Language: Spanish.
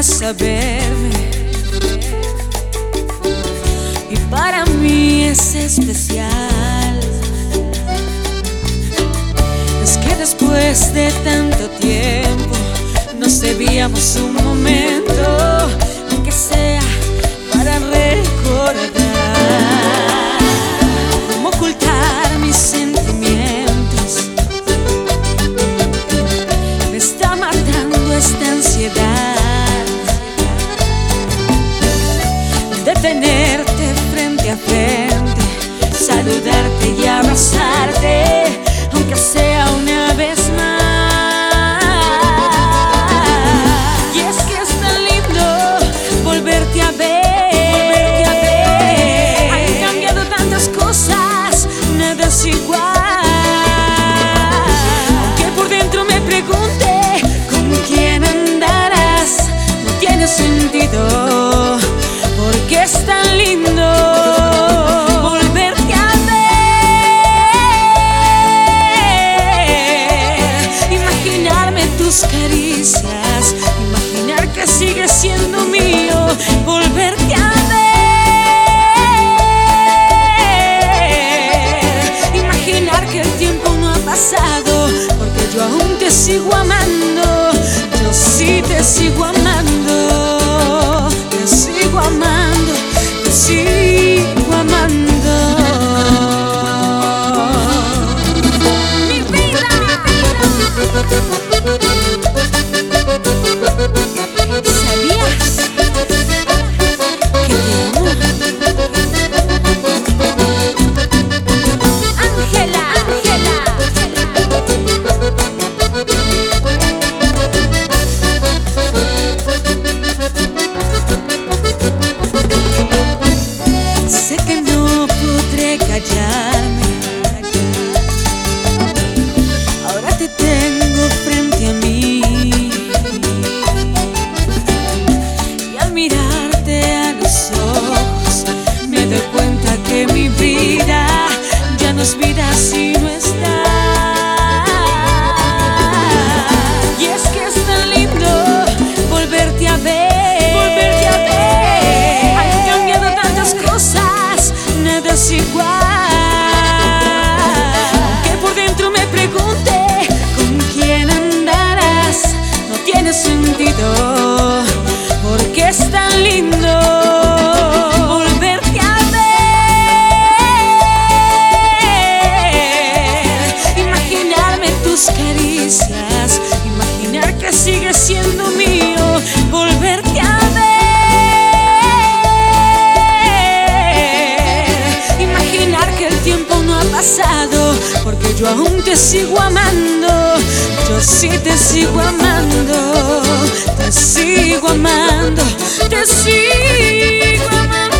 vuelves a verme y para mí es especial. Es que después de tanto tiempo nos debíamos un momento, aunque sea para recordar. Cómo ocultar mis sentimientos, me está matando esta ansiedad de tenerte frente a frente, saludarte y abrazarte, aunque sea una vez más. Y es que es tan lindo volverte a ver, han cambiado tantas cosas, nada es igual. Aunque por dentro me pregunte con quién andarás, no tiene sentido, porque es tan lindo volverte a ver, imaginarme tus caricias, imaginar que sigues siendo mío, volverte a ver, imaginar que el tiempo no ha pasado, porque yo aún te sigo amando, yo sí te sigo amando, te sigo amando, te sigo amando. Mi vida, ¿sabías que te amo? Ángela, sé que no podré callarme, ahora te tengo frente a mí, y al mirarte a los ojos me doy cuenta que mi vida ya no es vida si no está. Y es que es tan lindo volverte a ver, han cambiado tantas cosas, nada es igual. Aunque por dentro me pregunte con quién andarás, no tiene sentido, porque es tan lindo volverte a ver, imaginarme tus caricias, imaginar que sigues siendo mío, volverte a ver, imaginar que el tiempo no ha pasado, porque yo aún te sigo amando, yo sí te sigo amando, te sigo amando, te sigo amando.